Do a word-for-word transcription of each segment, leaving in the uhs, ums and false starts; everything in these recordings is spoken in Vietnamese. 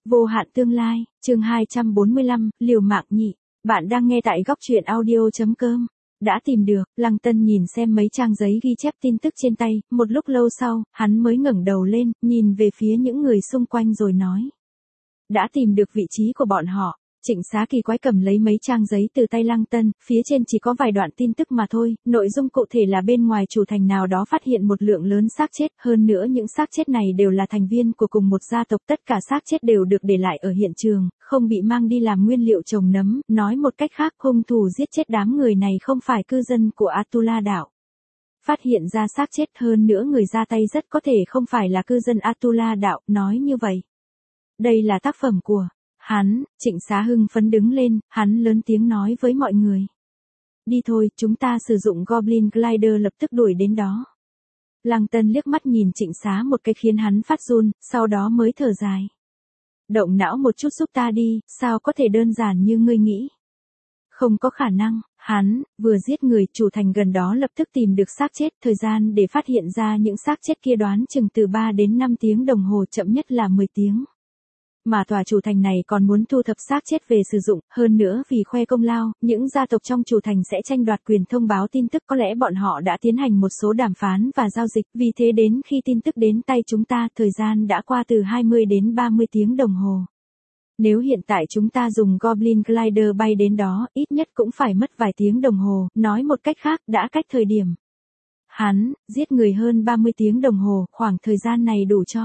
Vô hạn tương lai, chương hai trăm bốn mươi lăm, liều mạng nhị. Bạn đang nghe tại góc truyện audio chấm com. Đã tìm được, Lăng Tân nhìn xem mấy trang giấy ghi chép tin tức trên tay, một lúc lâu sau, hắn mới ngẩng đầu lên, nhìn về phía những người xung quanh rồi nói. Đã tìm được vị trí của bọn họ. Trịnh Xá kỳ quái cầm lấy mấy trang giấy từ tay Lăng Tân, phía trên chỉ có vài đoạn tin tức mà thôi, nội dung cụ thể là bên ngoài chủ thành nào đó phát hiện một lượng lớn xác chết, hơn nữa những xác chết này đều là thành viên của cùng một gia tộc, tất cả xác chết đều được để lại ở hiện trường, không bị mang đi làm nguyên liệu trồng nấm, nói một cách khác, hung thủ giết chết đám người này không phải cư dân của Atula đảo. Phát hiện ra xác chết, hơn nữa người ra tay rất có thể không phải là cư dân Atula đảo, nói như vậy. Đây là tác phẩm của hắn. Trịnh Xá hưng phấn đứng lên, hắn lớn tiếng nói với mọi người. Đi thôi, chúng ta sử dụng Goblin Glider lập tức đuổi đến đó. Lăng Tân liếc mắt nhìn Trịnh Xá một cái khiến hắn phát run, sau đó mới thở dài. Động não một chút giúp ta đi, sao có thể đơn giản như ngươi nghĩ. Không có khả năng, hắn, vừa giết người, chủ thành gần đó lập tức tìm được xác chết, thời gian để phát hiện ra những xác chết kia đoán chừng từ ba đến năm tiếng đồng hồ, chậm nhất là mười tiếng. Mà tòa chủ thành này còn muốn thu thập xác chết về sử dụng, hơn nữa vì khoe công lao, những gia tộc trong chủ thành sẽ tranh đoạt quyền thông báo tin tức, có lẽ bọn họ đã tiến hành một số đàm phán và giao dịch, vì thế đến khi tin tức đến tay chúng ta, thời gian đã qua từ hai mươi đến ba mươi tiếng đồng hồ. Nếu hiện tại chúng ta dùng Goblin Glider bay đến đó, ít nhất cũng phải mất vài tiếng đồng hồ, nói một cách khác, đã cách thời điểm hắn giết người hơn ba mươi tiếng đồng hồ, khoảng thời gian này đủ cho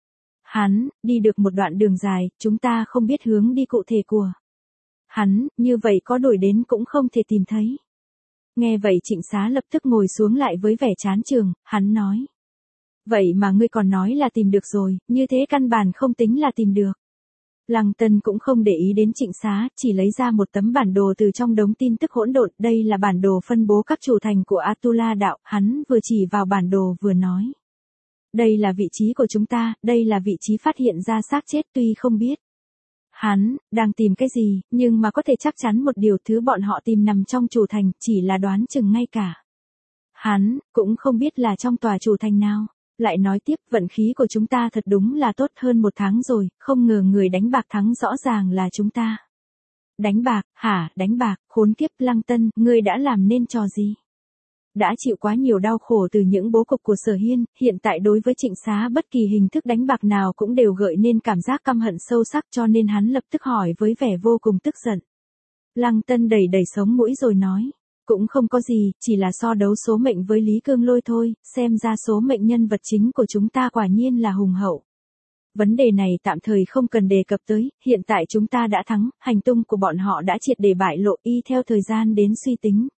hắn đi được một đoạn đường dài, chúng ta không biết hướng đi cụ thể của hắn, như vậy có đuổi đến cũng không thể tìm thấy. Nghe vậy Trịnh Xá lập tức ngồi xuống lại với vẻ chán chường, hắn nói. Vậy mà ngươi còn nói là tìm được rồi, như thế căn bản không tính là tìm được. Lăng Tân cũng không để ý đến Trịnh Xá, chỉ lấy ra một tấm bản đồ từ trong đống tin tức hỗn độn, đây là bản đồ phân bố các chủ thành của Atula đảo, hắn vừa chỉ vào bản đồ vừa nói. Đây là vị trí của chúng ta, đây là vị trí phát hiện ra xác chết, tuy không biết hắn đang tìm cái gì, nhưng mà có thể chắc chắn một điều, thứ bọn họ tìm nằm trong chủ thành, chỉ là đoán chừng ngay cả hắn cũng không biết là trong tòa chủ thành nào. Lại nói tiếp, vận khí của chúng ta thật đúng là tốt, hơn một tháng rồi, không ngờ người đánh bạc thắng rõ ràng là chúng ta. Đánh bạc, hả, đánh bạc, khốn kiếp. Lăng Tân, ngươi đã làm nên trò gì? Đã chịu quá nhiều đau khổ từ những bố cục của Sở Hiên, hiện tại đối với Trịnh Xá bất kỳ hình thức đánh bạc nào cũng đều gợi nên cảm giác căm hận sâu sắc, cho nên hắn lập tức hỏi với vẻ vô cùng tức giận. Lăng Tân đẩy đẩy sống mũi rồi nói. Cũng không có gì, chỉ là so đấu số mệnh với Lý Cương Lôi thôi, xem ra số mệnh nhân vật chính của chúng ta quả nhiên là hùng hậu. Vấn đề này tạm thời không cần đề cập tới, hiện tại chúng ta đã thắng, hành tung của bọn họ đã triệt để bại lộ, y theo thời gian đến suy tính.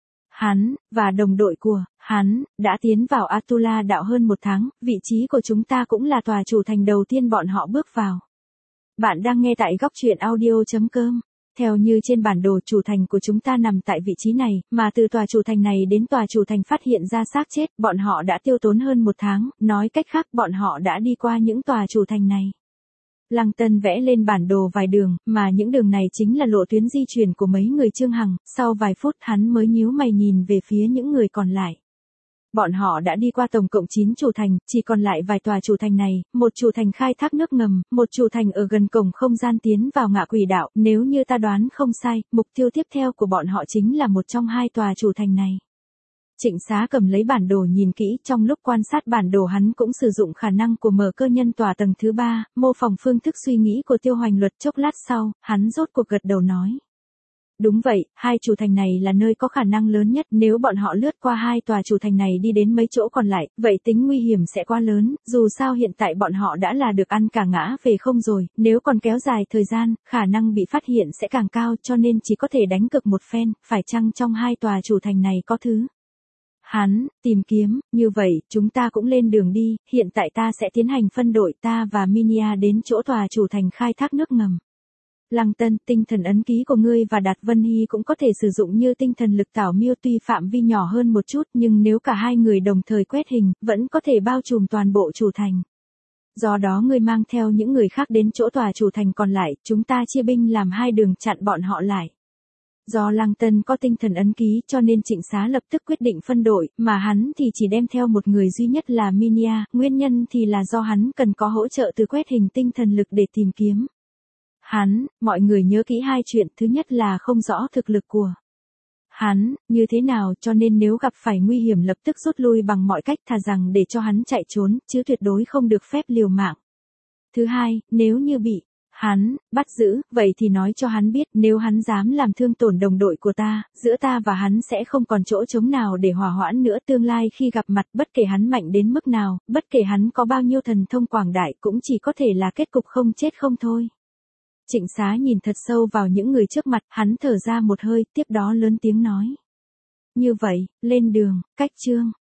Hắn, và đồng đội của hắn, đã tiến vào Atula đảo hơn một tháng, vị trí của chúng ta cũng là tòa chủ thành đầu tiên bọn họ bước vào. Bạn đang nghe tại góc truyện audio chấm com. Theo như trên bản đồ, chủ thành của chúng ta nằm tại vị trí này, mà từ tòa chủ thành này đến tòa chủ thành phát hiện ra xác chết, bọn họ đã tiêu tốn hơn một tháng, nói cách khác bọn họ đã đi qua những tòa chủ thành này. Lăng Tân vẽ lên bản đồ vài đường, mà những đường này chính là lộ tuyến di chuyển của mấy người Trương Hằng, sau vài phút hắn mới nhíu mày nhìn về phía những người còn lại. Bọn họ đã đi qua tổng cộng chín chủ thành, chỉ còn lại vài tòa chủ thành này, một chủ thành khai thác nước ngầm, một chủ thành ở gần cổng không gian tiến vào Ngạ Quỷ đảo, nếu như ta đoán không sai, mục tiêu tiếp theo của bọn họ chính là một trong hai tòa chủ thành này. Trịnh Xá cầm lấy bản đồ nhìn kỹ, trong lúc quan sát bản đồ hắn cũng sử dụng khả năng của mở cơ nhân tòa tầng thứ ba, mô phỏng phương thức suy nghĩ của Tiêu Hoành Luật. Chốc lát sau, hắn rốt cuộc gật đầu nói. Đúng vậy, hai chủ thành này là nơi có khả năng lớn nhất, nếu bọn họ lướt qua hai tòa chủ thành này đi đến mấy chỗ còn lại, vậy tính nguy hiểm sẽ quá lớn, dù sao hiện tại bọn họ đã là được ăn cả ngã về không rồi, nếu còn kéo dài thời gian, khả năng bị phát hiện sẽ càng cao, cho nên chỉ có thể đánh cược một phen, phải chăng trong hai tòa chủ thành này có thứ hắn tìm kiếm. Như vậy, chúng ta cũng lên đường đi, hiện tại ta sẽ tiến hành phân đội, ta và Minia đến chỗ tòa chủ thành khai thác nước ngầm. Lăng Tân, tinh thần ấn ký của ngươi và Đạt Vân Hy cũng có thể sử dụng như tinh thần lực tảo miêu, tuy phạm vi nhỏ hơn một chút, nhưng nếu cả hai người đồng thời quét hình, vẫn có thể bao trùm toàn bộ chủ thành. Do đó ngươi mang theo những người khác đến chỗ tòa chủ thành còn lại, chúng ta chia binh làm hai đường chặn bọn họ lại. Do Lăng Tân có tinh thần ấn ký cho nên Trịnh Xá lập tức quyết định phân đội, mà hắn thì chỉ đem theo một người duy nhất là Minia, nguyên nhân thì là do hắn cần có hỗ trợ từ quét hình tinh thần lực để tìm kiếm Hắn, mọi người nhớ kỹ hai chuyện, thứ nhất là không rõ thực lực của hắn, như thế nào, cho nên nếu gặp phải nguy hiểm lập tức rút lui bằng mọi cách, thà rằng để cho hắn chạy trốn, chứ tuyệt đối không được phép liều mạng. Thứ hai, nếu như bị hắn bắt giữ, vậy thì nói cho hắn biết, nếu hắn dám làm thương tổn đồng đội của ta, giữa ta và hắn sẽ không còn chỗ trống nào để hòa hoãn nữa, tương lai khi gặp mặt, bất kể hắn mạnh đến mức nào, bất kể hắn có bao nhiêu thần thông quảng đại, cũng chỉ có thể là kết cục không chết không thôi. Trịnh Xá nhìn thật sâu vào những người trước mặt, hắn thở ra một hơi, tiếp đó lớn tiếng nói. Như vậy, lên đường, cách chương.